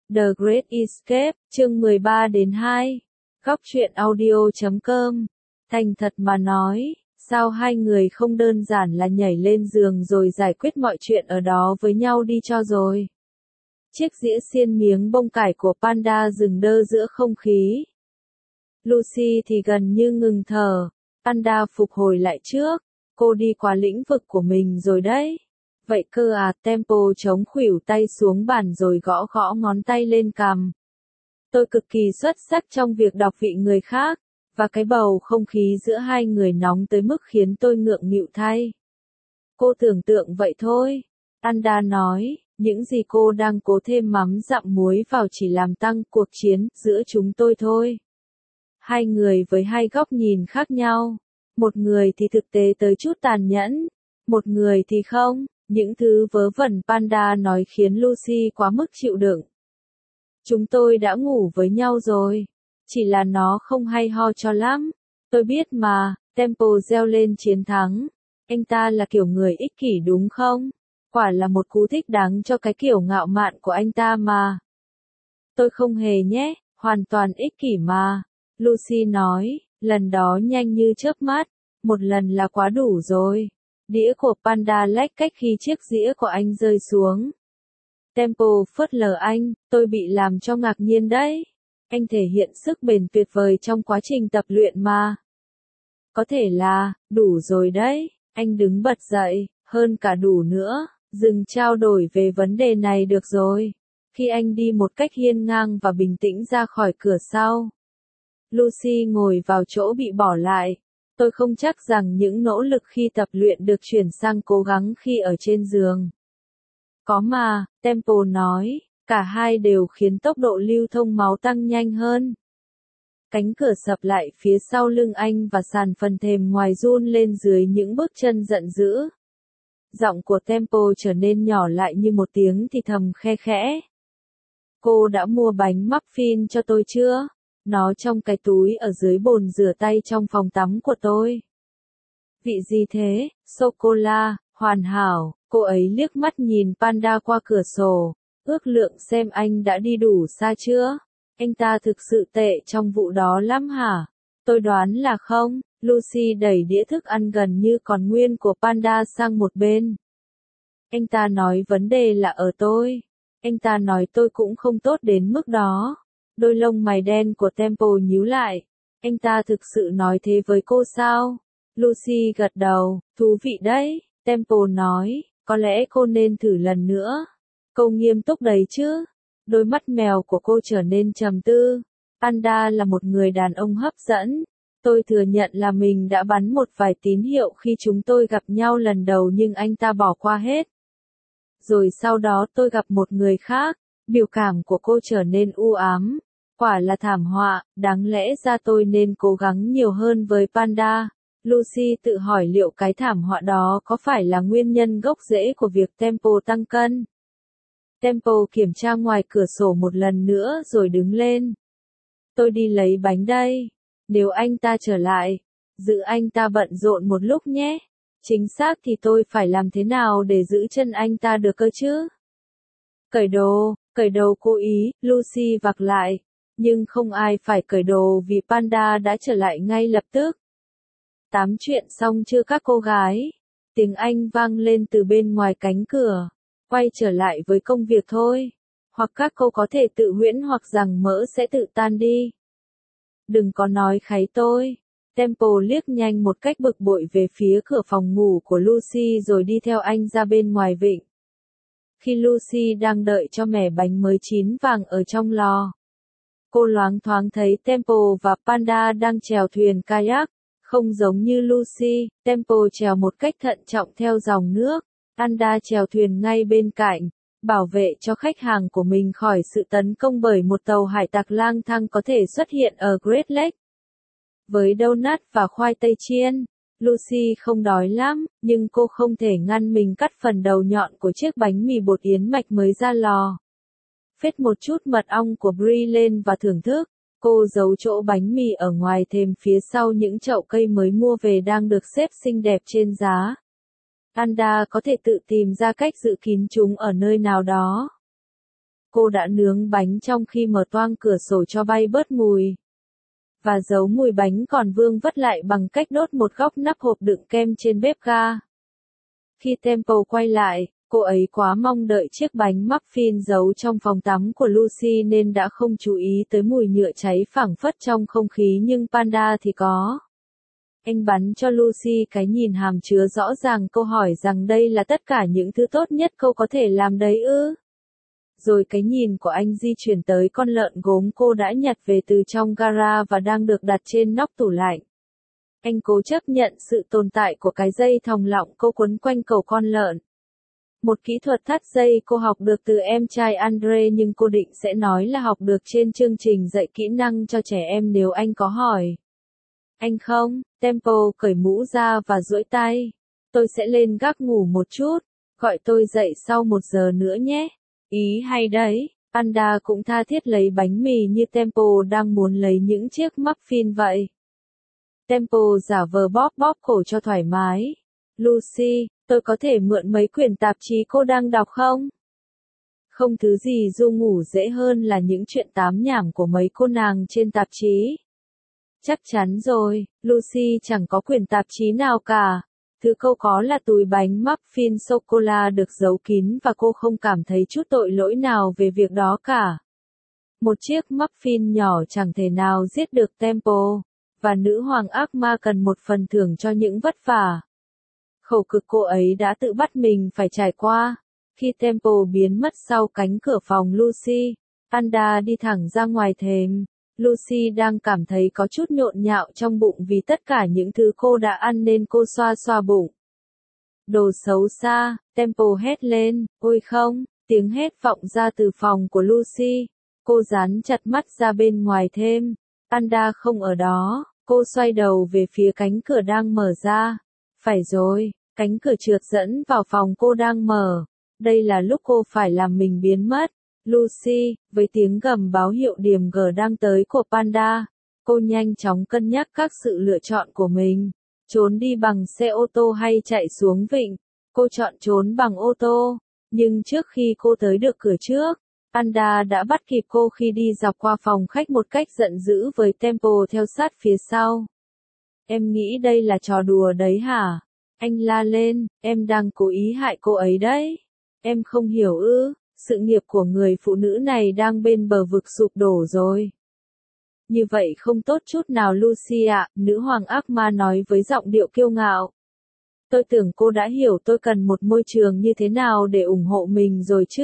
The Great Escape, chương 13-2. Góc truyện audio.com. Thành thật mà nói, sao hai người không đơn giản là nhảy lên giường rồi giải quyết mọi chuyện ở đó với nhau đi cho rồi. Chiếc dĩa xiên miếng bông cải của Panda dừng đơ giữa không khí. Lucy thì gần như ngừng thở. Panda phục hồi lại trước. Cô đi qua lĩnh vực của mình rồi đấy. Vậy cơ à? Tempo chống khuỷu tay xuống bàn rồi gõ gõ ngón tay lên cằm. Tôi cực kỳ xuất sắc trong việc đọc vị người khác, và cái bầu không khí giữa hai người nóng tới mức khiến tôi ngượng nghịu thay. Cô tưởng tượng vậy thôi. Panda nói, những gì cô đang cố thêm mắm dặm muối vào chỉ làm tăng cuộc chiến giữa chúng tôi thôi. Hai người với hai góc nhìn khác nhau. Một người thì thực tế tới chút tàn nhẫn, một người thì không. Những thứ vớ vẩn Panda nói khiến Lucy quá mức chịu đựng. Chúng tôi đã ngủ với nhau rồi. Chỉ là nó không hay ho cho lắm. Tôi biết mà. Tempo reo lên chiến thắng. Anh ta là kiểu người ích kỷ đúng không? Quả là một cú thích đáng cho cái kiểu ngạo mạn của anh ta mà. Tôi không hề nhé, hoàn toàn ích kỷ mà. Lucy nói, lần đó nhanh như chớp mắt. Một lần là quá đủ rồi. Đĩa của Panda lách cách khi chiếc dĩa của anh rơi xuống. Tempo phớt lờ anh, tôi bị làm cho ngạc nhiên đấy. Anh thể hiện sức bền tuyệt vời trong quá trình tập luyện mà. Có thể là, đủ rồi đấy. Anh đứng bật dậy, hơn cả đủ nữa. Dừng trao đổi về vấn đề này được rồi. Khi anh đi một cách hiên ngang và bình tĩnh ra khỏi cửa sau. Lucy ngồi vào chỗ bị bỏ lại. Tôi không chắc rằng những nỗ lực khi tập luyện được chuyển sang cố gắng khi ở trên giường. Có mà, Tempo nói, cả hai đều khiến tốc độ lưu thông máu tăng nhanh hơn. Cánh cửa sập lại phía sau lưng anh và sàn phần thềm ngoài run lên dưới những bước chân giận dữ. Giọng của Tempo trở nên nhỏ lại như một tiếng thì thầm khe khẽ. Cô đã mua bánh muffin cho tôi chưa? Nó trong cái túi ở dưới bồn rửa tay trong phòng tắm của tôi. Vị gì thế? Sô-cô-la, hoàn hảo. Cô ấy liếc mắt nhìn Panda qua cửa sổ. Ước lượng xem anh đã đi đủ xa chưa? Anh ta thực sự tệ trong vụ đó lắm hả? Tôi đoán là không. Lucy đẩy đĩa thức ăn gần như còn nguyên của Panda sang một bên. Anh ta nói vấn đề là ở tôi. Anh ta nói tôi cũng không tốt đến mức đó. Đôi lông mày đen của Tempo nhíu lại. Anh ta thực sự nói thế với cô sao? Lucy gật đầu, thú vị đấy. Tempo nói, có lẽ cô nên thử lần nữa. Câu nghiêm túc đấy chứ. Đôi mắt mèo của cô trở nên trầm tư. Panda là một người đàn ông hấp dẫn. Tôi thừa nhận là mình đã bắn một vài tín hiệu khi chúng tôi gặp nhau lần đầu nhưng anh ta bỏ qua hết. Rồi sau đó tôi gặp một người khác. Biểu cảm của cô trở nên u ám. Quả là thảm họa, đáng lẽ ra tôi nên cố gắng nhiều hơn với Panda. Lucy tự hỏi liệu cái thảm họa đó có phải là nguyên nhân gốc rễ của việc Tempo tăng cân. Tempo kiểm tra ngoài cửa sổ một lần nữa rồi đứng lên. Tôi đi lấy bánh đây. Nếu anh ta trở lại, giữ anh ta bận rộn một lúc nhé. Chính xác thì tôi phải làm thế nào để giữ chân anh ta được cơ chứ? Cởi đồ cố ý, Lucy vặc lại. Nhưng không ai phải cởi đồ vì Panda đã trở lại ngay lập tức. Tám chuyện xong chưa các cô gái? Tiếng Anh vang lên từ bên ngoài cánh cửa. Quay trở lại với công việc thôi. Hoặc các cô có thể tự huyễn hoặc rằng mỡ sẽ tự tan đi. Đừng có nói kháy tôi. Tempo liếc nhanh một cách bực bội về phía cửa phòng ngủ của Lucy rồi đi theo anh ra bên ngoài vịnh. Khi Lucy đang đợi cho mẻ bánh mới chín vàng ở trong lò. Cô loáng thoáng thấy Tempo và Panda đang chèo thuyền kayak. Không giống như Lucy, Tempo chèo một cách thận trọng theo dòng nước. Panda chèo thuyền ngay bên cạnh, bảo vệ cho khách hàng của mình khỏi sự tấn công bởi một tàu hải tặc lang thang có thể xuất hiện ở Great Lake. Với donut và khoai tây chiên, Lucy không đói lắm, nhưng cô không thể ngăn mình cắt phần đầu nhọn của chiếc bánh mì bột yến mạch mới ra lò. Phết một chút mật ong của Brie lên và thưởng thức. Cô giấu chỗ bánh mì ở ngoài thềm phía sau những chậu cây mới mua về đang được xếp xinh đẹp trên giá. Panda có thể tự tìm ra cách giữ kín chúng ở nơi nào đó. Cô đã nướng bánh trong khi mở toang cửa sổ cho bay bớt mùi. Và giấu mùi bánh còn vương vất lại bằng cách đốt một góc nắp hộp đựng kem trên bếp ga. Khi Temple quay lại, cô ấy quá mong đợi chiếc bánh muffin giấu trong phòng tắm của Lucy nên đã không chú ý tới mùi nhựa cháy phảng phất trong không khí, nhưng Panda thì có. Anh bắn cho Lucy cái nhìn hàm chứa rõ ràng câu hỏi rằng đây là tất cả những thứ tốt nhất cô có thể làm đấy ư? Rồi cái nhìn của anh di chuyển tới con lợn gốm cô đã nhặt về từ trong gara và đang được đặt trên nóc tủ lạnh. Anh cố chấp nhận sự tồn tại của cái dây thòng lọng cô quấn quanh cổ con lợn. Một kỹ thuật thắt dây cô học được từ em trai Andre, nhưng cô định sẽ nói là học được trên chương trình dạy kỹ năng cho trẻ em nếu anh có hỏi. Anh không, Temple cởi mũ ra và duỗi tay. Tôi sẽ lên gác ngủ một chút, gọi tôi dậy sau 1 giờ nữa nhé. Ý hay đấy, Panda cũng tha thiết lấy bánh mì như Temple đang muốn lấy những chiếc muffin vậy. Temple giả vờ bóp bóp cổ cho thoải mái. Lucy, tôi có thể mượn mấy quyển tạp chí cô đang đọc không? Không thứ gì ru ngủ dễ hơn là những chuyện tám nhảm của mấy cô nàng trên tạp chí. Chắc chắn rồi, Lucy chẳng có quyển tạp chí nào cả. Thứ cô có là túi bánh muffin sô-cô-la được giấu kín và cô không cảm thấy chút tội lỗi nào về việc đó cả. Một chiếc muffin nhỏ chẳng thể nào giết được Temple, và nữ hoàng ác ma cần một phần thưởng cho những vất vả. Khổ cực cô ấy đã tự bắt mình phải trải qua. Khi Temple biến mất sau cánh cửa phòng Lucy, Panda đi thẳng ra ngoài thềm. Lucy đang cảm thấy có chút nhộn nhạo trong bụng vì tất cả những thứ cô đã ăn nên cô xoa xoa bụng. Đồ xấu xa, Temple hét lên, ôi không, tiếng hét vọng ra từ phòng của Lucy. Cô dán chặt mắt ra bên ngoài thềm. Panda không ở đó, cô xoay đầu về phía cánh cửa đang mở ra. Phải rồi, cánh cửa trượt dẫn vào phòng cô đang mở. Đây là lúc cô phải làm mình biến mất. Lucy, với tiếng gầm báo hiệu điểm G đang tới của Panda, cô nhanh chóng cân nhắc các sự lựa chọn của mình. Trốn đi bằng xe ô tô hay chạy xuống vịnh? Cô chọn trốn bằng ô tô. Nhưng trước khi cô tới được cửa trước, Panda đã bắt kịp cô khi đi dọc qua phòng khách một cách giận dữ với Temple theo sát phía sau. Em nghĩ đây là trò đùa đấy hả? Anh la lên, em đang cố ý hại cô ấy đấy. Em không hiểu ư? Sự nghiệp của người phụ nữ này đang bên bờ vực sụp đổ rồi. Như vậy không tốt chút nào Lucy ạ, nữ hoàng ác ma nói với giọng điệu kiêu ngạo. Tôi tưởng cô đã hiểu tôi cần một môi trường như thế nào để ủng hộ mình rồi chứ.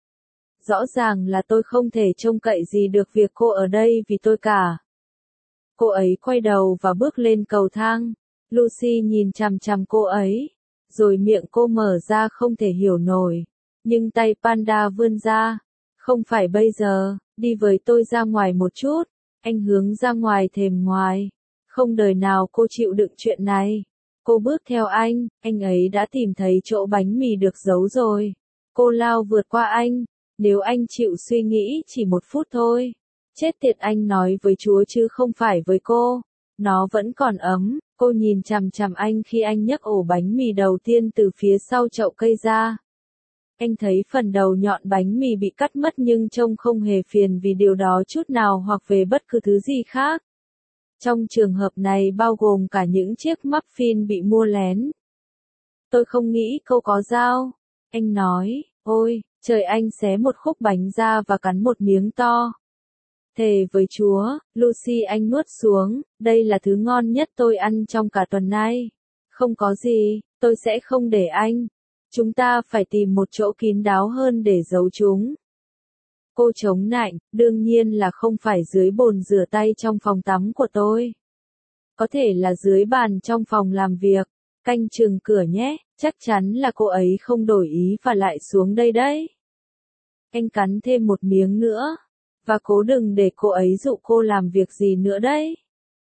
Rõ ràng là tôi không thể trông cậy gì được việc cô ở đây vì tôi cả. Cô ấy quay đầu và bước lên cầu thang. Lucy nhìn chằm chằm cô ấy. Rồi miệng cô mở ra không thể hiểu nổi. Nhưng tay Panda vươn ra. Không phải bây giờ, đi với tôi ra ngoài một chút. Anh hướng ra ngoài thềm ngoài. Không đời nào cô chịu đựng chuyện này. Cô bước theo anh ấy đã tìm thấy chỗ bánh mì được giấu rồi. Cô lao vượt qua anh. Nếu anh chịu suy nghĩ chỉ 1 phút thôi. Chết tiệt, anh nói với Chúa chứ không phải với cô. Nó vẫn còn ấm. Cô nhìn chằm chằm anh khi anh nhấc ổ bánh mì đầu tiên từ phía sau chậu cây ra. Anh thấy phần đầu nhọn bánh mì bị cắt mất nhưng trông không hề phiền vì điều đó chút nào hoặc về bất cứ thứ gì khác. Trong trường hợp này bao gồm cả những chiếc muffin bị mua lén. Tôi không nghĩ cô có dao. Anh nói, ôi, trời, anh xé một khúc bánh ra và cắn một miếng to. Thề với Chúa, Lucy, anh nuốt xuống, đây là thứ ngon nhất tôi ăn trong cả tuần nay. Không có gì, tôi sẽ không để anh. Chúng ta phải tìm một chỗ kín đáo hơn để giấu chúng. Cô chống nạnh, đương nhiên là không phải dưới bồn rửa tay trong phòng tắm của tôi. Có thể là dưới bàn trong phòng làm việc. Canh chừng cửa nhé, chắc chắn là cô ấy không đổi ý và lại xuống đây đấy. Anh cắn thêm một miếng nữa. Và cố đừng để cô ấy dụ cô làm việc gì nữa đấy.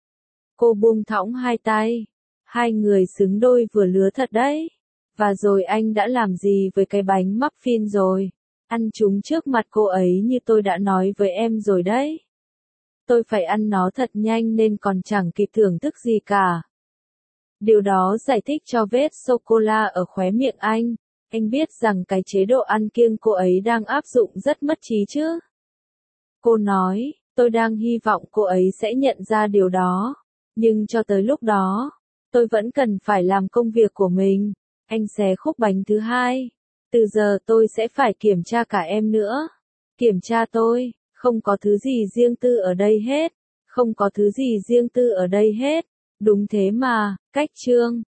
Cô buông thõng hai tay. Hai người xứng đôi vừa lứa thật đấy. Và rồi anh đã làm gì với cái bánh muffin rồi? Ăn chúng trước mặt cô ấy như tôi đã nói với em rồi đấy. Tôi phải ăn nó thật nhanh nên còn chẳng kịp thưởng thức gì cả. Điều đó giải thích cho vết sô-cô-la ở khóe miệng anh. Anh biết rằng cái chế độ ăn kiêng cô ấy đang áp dụng rất mất trí chứ? Cô nói, tôi đang hy vọng cô ấy sẽ nhận ra điều đó. Nhưng cho tới lúc đó, tôi vẫn cần phải làm công việc của mình. Anh xé khúc bánh thứ hai. Từ giờ tôi sẽ phải kiểm tra cả em nữa. Kiểm tra tôi, không có thứ gì riêng tư ở đây hết. Không có thứ gì riêng tư ở đây hết. Đúng thế mà, cách Trương.